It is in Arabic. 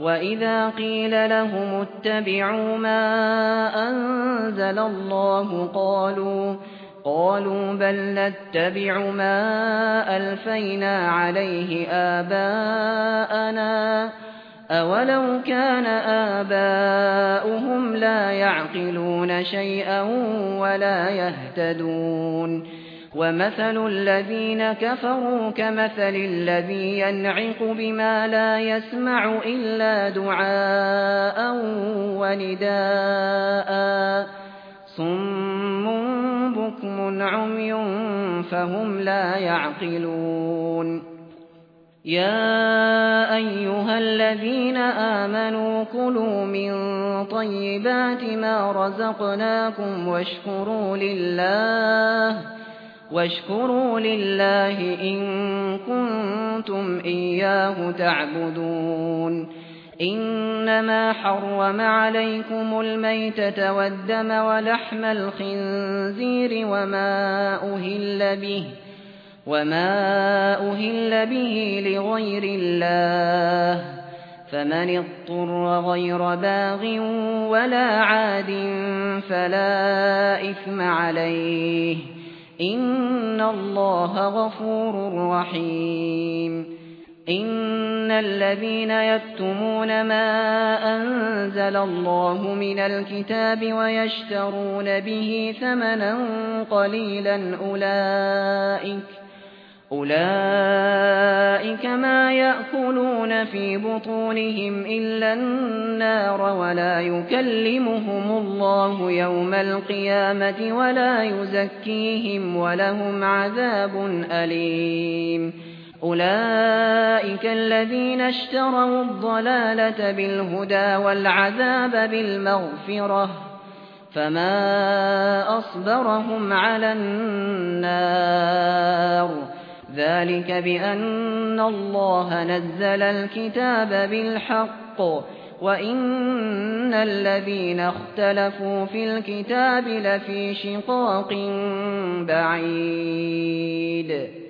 وَإِذَا قِيلَ لَهُمُ اتَّبِعُوا مَا أَنزَلَ اللَّهُ قَالُوا بَل نَّتَّبِعُ مَا أَلْفَيْنَا عَلَيْهِ آبَاءَنَا أَوَلَوْ كَانَ آبَاؤُهُمْ لَا يَعْقِلُونَ شَيْئًا وَلَا يَهْتَدُونَ وَمَثَلُ الَّذِينَ كَفَرُوا كَمَثَلِ الَّذِي يَنْعِقُ بِمَا لَا يَسْمَعُ إِلَّا دُعَاءً وَنِدَاءً صُمٌّ بُكْمٌ عُمْيٌ فَهُمْ لَا يَعْقِلُونَ يَا أَيُّهَا الَّذِينَ آمَنُوا كُلُوا مِن طَيِّبَاتِ مَا رَزَقْنَاكُمْ واشكروا لله إن كنتم إياه تعبدون إنما حرم عليكم الميتة والدم ولحم الخنزير وما أهل به لغير الله فمن اضطر غير باغ ولا عاد فلا إثم عليه إن الله غفور رحيم إن الذين يكتمون ما أنزل الله من الكتاب ويشترون به ثمنا قليلا أولئك ما يأكلون في بطونهم إلا النار ولا يكلمهم الله يوم القيامة ولا يزكيهم ولهم عذاب أليم أولئك الذين اشتروا الضلالة بالهدى والعذاب بالمغفرة فما أصبرهم على النار ذلك بأن الله نزل الكتاب بالحق وإن الذين اختلفوا في الكتاب لفي شقاق بعيد